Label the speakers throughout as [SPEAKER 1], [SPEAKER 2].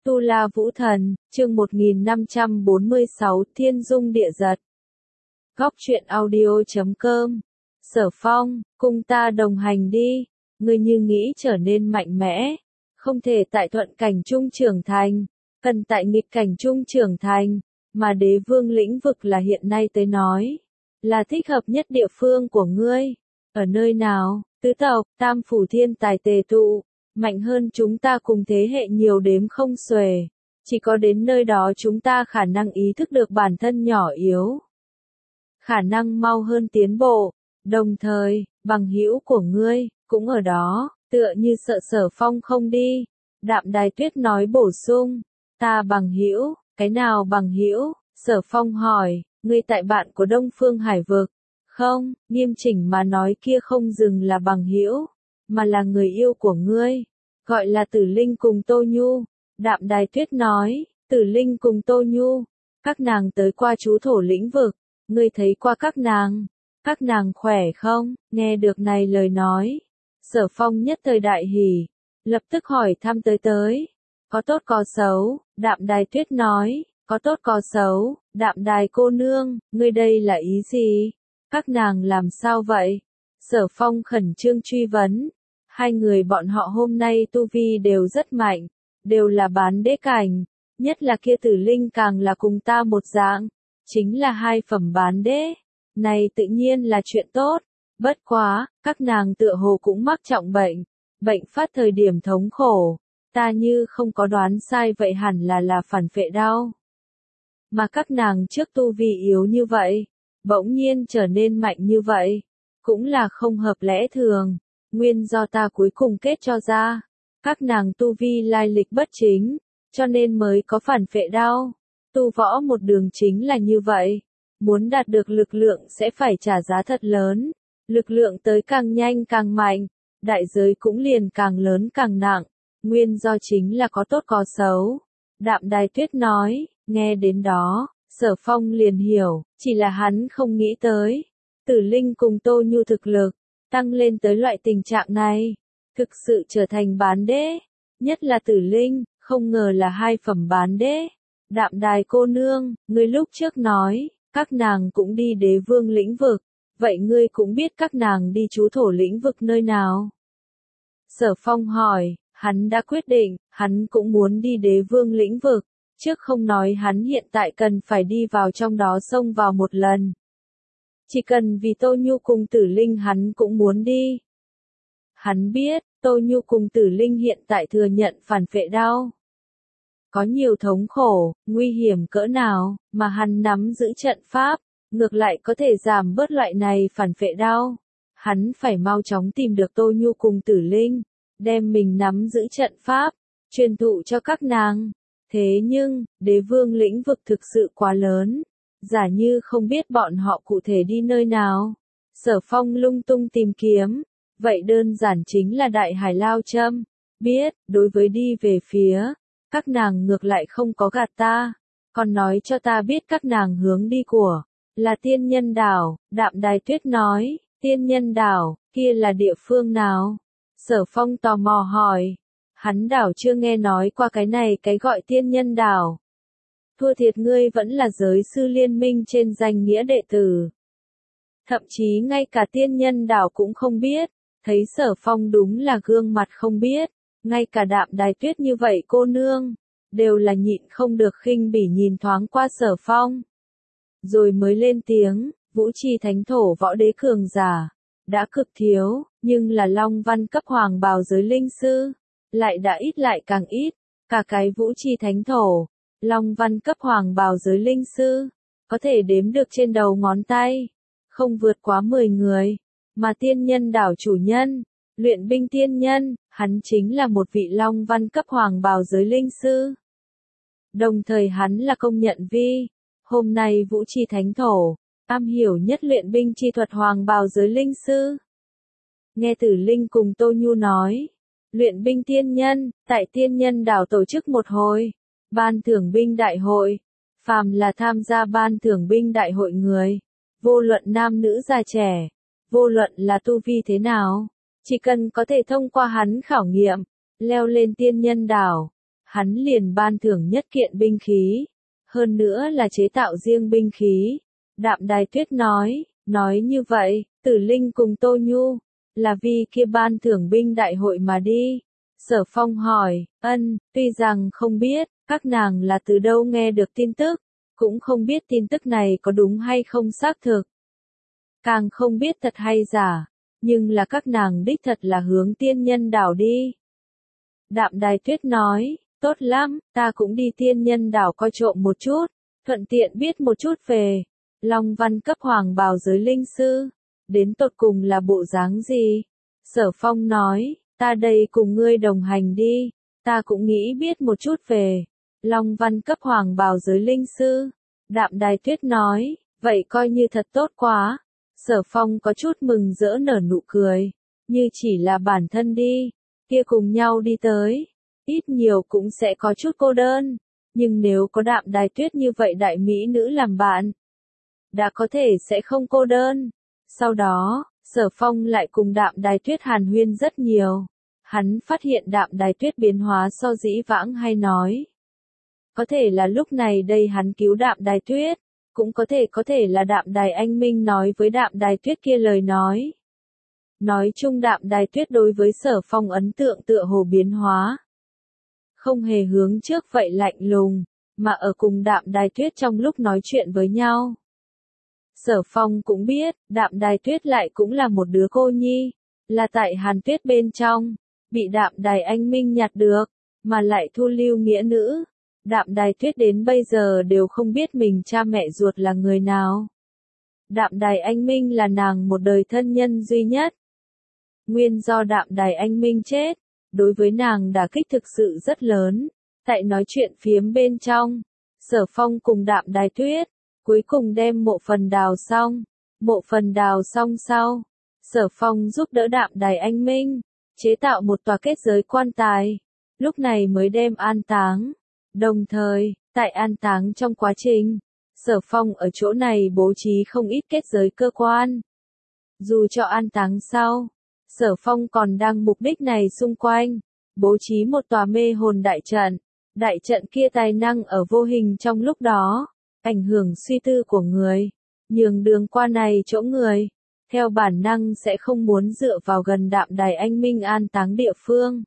[SPEAKER 1] Tu La Vũ Thần, chương 1546, Thiên Dung Địa Giật. Góc truyện audio.com. Sở Phong, cùng ta đồng hành đi. Ngươi như nghĩ trở nên mạnh mẽ, không thể tại thuận cảnh trung trưởng thành, cần tại nghịch cảnh trung trưởng thành, mà Đế Vương lĩnh vực là hiện nay tới nói, là thích hợp nhất địa phương của ngươi. Ở nơi nào? Tứ tộc, tam phủ thiên tài tề tụ, mạnh hơn chúng ta cùng thế hệ nhiều đếm không xuể. Chỉ có đến nơi đó chúng ta khả năng ý thức được bản thân nhỏ yếu, khả năng mau hơn tiến bộ. Đồng thời, bằng hữu của ngươi cũng ở đó, tựa như sợ Sở Phong không đi. Đạm Đài Tuyết nói bổ sung, ta bằng hữu, cái nào bằng hữu? Sở Phong hỏi, ngươi tại bạn của Đông Phương Hải Vực. Không, nghiêm chỉnh mà nói kia không dừng là bằng hữu, mà là người yêu của ngươi, gọi là Tử Linh cùng Tô Nhu. Đạm Đài Tuyết nói, Tử Linh cùng Tô Nhu, các nàng tới qua chú thổ lĩnh vực, ngươi thấy qua các nàng khỏe không? Nghe được này lời nói, Sở Phong nhất thời đại hỉ, lập tức hỏi thăm tới, có tốt có xấu? Đạm Đài Tuyết nói, có tốt có xấu. Đạm Đài cô nương, ngươi đây là ý gì? Các nàng làm sao vậy? Sở Phong khẩn trương truy vấn. Hai người bọn họ hôm nay tu vi đều rất mạnh, đều là bán đế cảnh, nhất là kia Tử Linh càng là cùng ta một dạng, chính là hai phẩm bán đế. Này tự nhiên là chuyện tốt, bất quá, các nàng tựa hồ cũng mắc trọng bệnh phát thời điểm thống khổ, ta như không có đoán sai vậy hẳn là phản phệ đau. Mà các nàng trước tu vi yếu như vậy, bỗng nhiên trở nên mạnh như vậy, cũng là không hợp lẽ thường, nguyên do ta cuối cùng kết cho ra, các nàng tu vi lai lịch bất chính, cho nên mới có phản phệ đau. Tu võ một đường chính là như vậy, muốn đạt được lực lượng sẽ phải trả giá thật lớn, lực lượng tới càng nhanh càng mạnh, đại giới cũng liền càng lớn càng nặng, nguyên do chính là có tốt có xấu. Đạm Đài Tuyết nói, nghe đến đó, Sở Phong liền hiểu, chỉ là hắn không nghĩ tới, Tử Linh cùng Tô Nhu thực lực, tăng lên tới loại tình trạng này, thực sự trở thành bán đế, nhất là Tử Linh, không ngờ là hai phẩm bán đế. Đạm Đài cô nương, ngươi lúc trước nói, các nàng cũng đi Đế Vương lĩnh vực, vậy ngươi cũng biết các nàng đi chú thổ lĩnh vực nơi nào? Sở Phong hỏi, hắn đã quyết định, hắn cũng muốn đi Đế Vương lĩnh vực, trước không nói hắn hiện tại cần phải đi vào trong đó xông vào một lần. Chỉ cần vì Tô Nhu cùng Tử Linh hắn cũng muốn đi. Hắn biết, Tô Nhu cùng Tử Linh hiện tại thừa nhận phản phệ đau. Có nhiều thống khổ, nguy hiểm cỡ nào, mà hắn nắm giữ trận pháp, ngược lại có thể giảm bớt loại này phản phệ đau. Hắn phải mau chóng tìm được Tô Nhu cùng Tử Linh, đem mình nắm giữ trận pháp, truyền thụ cho các nàng. Thế nhưng, Đế Vương lĩnh vực thực sự quá lớn, giả như không biết bọn họ cụ thể đi nơi nào. Sở Phong lung tung tìm kiếm, vậy đơn giản chính là Đại Hải Lao Châm. Biết, đối với đi về phía, các nàng ngược lại không có gạt ta, còn nói cho ta biết các nàng hướng đi của, là Tiên Nhân Đảo. Đạm Đài Tuyết nói, Tiên Nhân Đảo, kia là địa phương nào? Sở Phong tò mò hỏi, hắn đảo chưa nghe nói qua cái này cái gọi Tiên Nhân Đảo. Thua thiệt ngươi vẫn là giới sư liên minh trên danh nghĩa đệ tử. Thậm chí ngay cả Tiên Nhân Đảo cũng không biết, thấy Sở Phong đúng là gương mặt không biết, ngay cả Đạm Đài Tuyết như vậy cô nương, đều là nhịn không được khinh bỉ nhìn thoáng qua Sở Phong. Rồi mới lên tiếng, Vũ Trì Thánh Thổ võ đế cường giả, đã cực thiếu, nhưng là Long Văn cấp hoàng bào giới linh sư, lại đã ít lại càng ít, cả cái Vũ Trì Thánh Thổ, Long Văn cấp hoàng bào giới linh sư, có thể đếm được trên đầu ngón tay, không vượt quá 10 người, mà Tiên Nhân Đảo chủ nhân, luyện binh tiên nhân, hắn chính là một vị Long Văn cấp hoàng bào giới linh sư. Đồng thời hắn là công nhận vi, hôm nay Vũ Trì Thánh Thổ, am hiểu nhất luyện binh chi thuật hoàng bào giới linh sư. Nghe Tử Linh cùng Tô Nhu nói, luyện binh tiên nhân, tại Tiên Nhân Đảo tổ chức một hồi, ban thưởng binh đại hội, phàm là tham gia ban thưởng binh đại hội người, vô luận nam nữ già trẻ, vô luận là tu vi thế nào, chỉ cần có thể thông qua hắn khảo nghiệm, leo lên Tiên Nhân Đảo, hắn liền ban thưởng nhất kiện binh khí, hơn nữa là chế tạo riêng binh khí. Đạm Đài Tuyết nói như vậy, Tử Linh cùng Tô Nhu, là vì kia ban thưởng binh đại hội mà đi. Sở Phong hỏi, tuy rằng không biết, các nàng là từ đâu nghe được tin tức, cũng không biết tin tức này có đúng hay không xác thực. Càng không biết thật hay giả, nhưng là các nàng đích thật là hướng tiên nhân đảo đi. Đạm Đài Tuyết nói, tốt lắm, ta cũng đi tiên nhân đảo coi trộm một chút, thuận tiện biết một chút về Long Văn cấp hoàng bào giới linh sư, đến tột cùng là bộ dáng gì. Sở Phong nói, ta đây cùng ngươi đồng hành đi, ta cũng nghĩ biết một chút về Long Văn cấp hoàng bào giới linh sư. Đạm Đài Tuyết nói, vậy coi như thật tốt quá. Sở Phong có chút mừng rỡ nở nụ cười, như chỉ là bản thân đi, kia cùng nhau đi tới, ít nhiều cũng sẽ có chút cô đơn, nhưng nếu có Đạm Đài Tuyết như vậy đại mỹ nữ làm bạn, đã có thể sẽ không cô đơn. Sau đó, Sở Phong lại cùng Đạm Đài Tuyết hàn huyên rất nhiều, hắn phát hiện Đạm Đài Tuyết biến hóa so dĩ vãng hay nói. Có thể là lúc này đây hắn cứu Đạm Đài Tuyết, cũng có thể là Đạm Đài Anh Minh nói với Đạm Đài Tuyết kia lời nói. Nói chung Đạm Đài Tuyết đối với Sở Phong ấn tượng tựa hồ biến hóa. Không hề hướng trước vậy lạnh lùng, mà ở cùng Đạm Đài Tuyết trong lúc nói chuyện với nhau. Sở Phong cũng biết, Đạm Đài Tuyết lại cũng là một đứa cô nhi, là tại Hàn Tuyết bên trong, bị Đạm Đài Anh Minh nhặt được, mà lại thu lưu nghĩa nữ. Đạm Đài Tuyết đến bây giờ đều không biết mình cha mẹ ruột là người nào. Đạm Đài Anh Minh là nàng một đời thân nhân duy nhất. Nguyên do Đạm Đài Anh Minh chết, đối với nàng đả kích thực sự rất lớn. Tại nói chuyện phiếm bên trong, Sở Phong cùng Đạm Đài Tuyết, cuối cùng đem mộ phần đào xong. Mộ phần đào xong sau, Sở Phong giúp đỡ Đạm Đài Anh Minh, chế tạo một tòa kết giới quan tài, lúc này mới đem an táng. Đồng thời, tại an táng trong quá trình, Sở Phong ở chỗ này bố trí không ít kết giới cơ quan. Dù cho an táng sau, Sở Phong còn đang mục đích này xung quanh, bố trí một tòa mê hồn đại trận. Đại trận kia tài năng ở vô hình trong lúc đó, ảnh hưởng suy tư của người, nhường đường qua này chỗ người, theo bản năng sẽ không muốn dựa vào gần Đạm Đài Anh Minh an táng địa phương.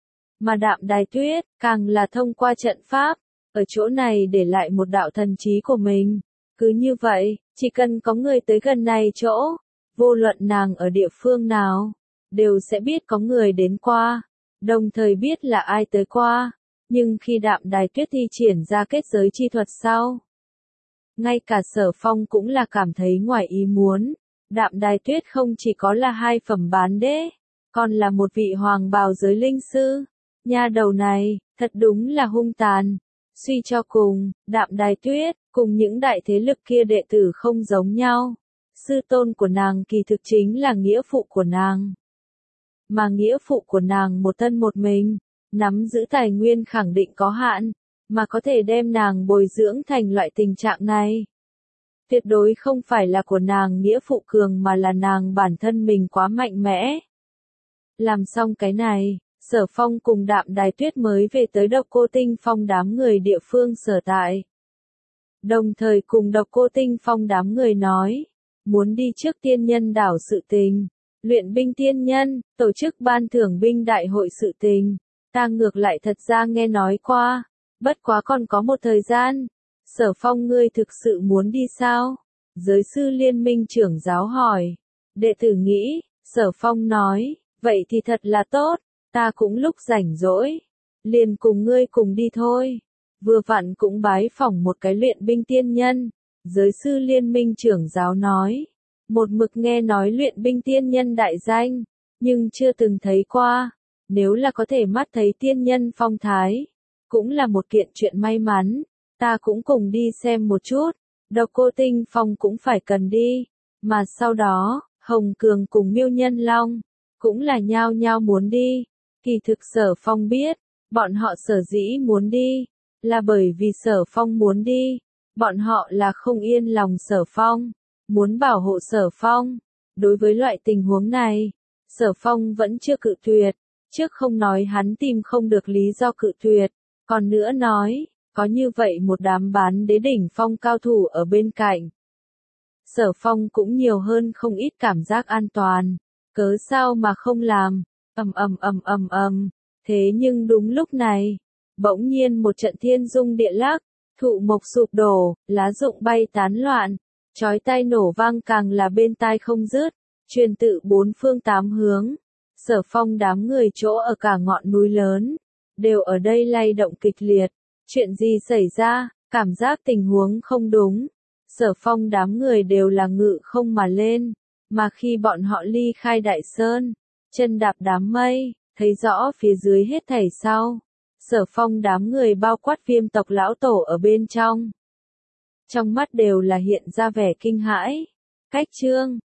[SPEAKER 1] Mà Đạm Đài Tuyết, càng là thông qua trận pháp, ở chỗ này để lại một đạo thần trí của mình. Cứ như vậy, chỉ cần có người tới gần này chỗ, vô luận nàng ở địa phương nào, đều sẽ biết có người đến qua, đồng thời biết là ai tới qua. Nhưng khi Đạm Đài Tuyết thi triển ra kết giới chi thuật sau, ngay cả Sở Phong cũng là cảm thấy ngoài ý muốn. Đạm Đài Tuyết không chỉ có là hai phẩm bán đế, còn là một vị hoàng bào giới linh sư. Nha đầu này, thật đúng là hung tàn. Suy cho cùng, Đạm Đài Tuyết, cùng những đại thế lực kia đệ tử không giống nhau. Sư tôn của nàng kỳ thực chính là nghĩa phụ của nàng. Mà nghĩa phụ của nàng một thân một mình, nắm giữ tài nguyên khẳng định có hạn, mà có thể đem nàng bồi dưỡng thành loại tình trạng này. Tuyệt đối không phải là của nàng nghĩa phụ cường mà là nàng bản thân mình quá mạnh mẽ. Làm xong cái này, Sở Phong cùng Đạm Đài Tuyết mới về tới Độc Cô Tinh Phong đám người địa phương sở tại. Đồng thời cùng Độc Cô Tinh Phong đám người nói, muốn đi trước tiên nhân đảo sự tình, luyện binh tiên nhân, tổ chức ban thưởng binh đại hội sự tình, ta ngược lại thật ra nghe nói qua, bất quá còn có một thời gian. Sở Phong ngươi thực sự muốn đi sao? Giới sư liên minh trưởng giáo hỏi. Đệ tử nghĩ, Sở Phong nói, vậy thì thật là tốt, ta cũng lúc rảnh rỗi, liền cùng ngươi cùng đi thôi. Vừa vặn cũng bái phỏng một cái luyện binh tiên nhân. Giới sư liên minh trưởng giáo nói, một mực nghe nói luyện binh tiên nhân đại danh, nhưng chưa từng thấy qua. Nếu là có thể mắt thấy tiên nhân phong thái, cũng là một kiện chuyện may mắn. Ta cũng cùng đi xem một chút, Độc Cô Tinh Phong cũng phải cần đi, mà sau đó, Hồng Cường cùng Miêu Nhân Long, cũng là nhao nhao muốn đi. Kỳ thực Sở Phong biết, bọn họ sở dĩ muốn đi, là bởi vì Sở Phong muốn đi, bọn họ là không yên lòng Sở Phong, muốn bảo hộ Sở Phong. Đối với loại tình huống này, Sở Phong vẫn chưa cự tuyệt, trước không nói hắn tìm không được lý do cự tuyệt, Còn nữa nói, có như vậy một đám bán đế đỉnh phong cao thủ ở bên cạnh. Sở Phong cũng nhiều hơn không ít cảm giác an toàn, cớ sao mà không làm, Thế nhưng đúng lúc này, bỗng nhiên một trận thiên dung địa lắc, thụ mộc sụp đổ, lá rụng bay tán loạn, chói tai nổ vang càng là bên tai không dứt, truyền tự bốn phương tám hướng. Sở Phong đám người chỗ ở cả ngọn núi lớn, đều ở đây lay động kịch liệt. Chuyện gì xảy ra, cảm giác tình huống không đúng. Sở Phong đám người đều là ngự không mà lên, mà khi bọn họ ly khai đại sơn, chân đạp đám mây, thấy rõ phía dưới hết thảy sau. Sở Phong đám người bao quát Viêm tộc lão tổ ở bên trong. Trong mắt đều là hiện ra vẻ kinh hãi. Cách chương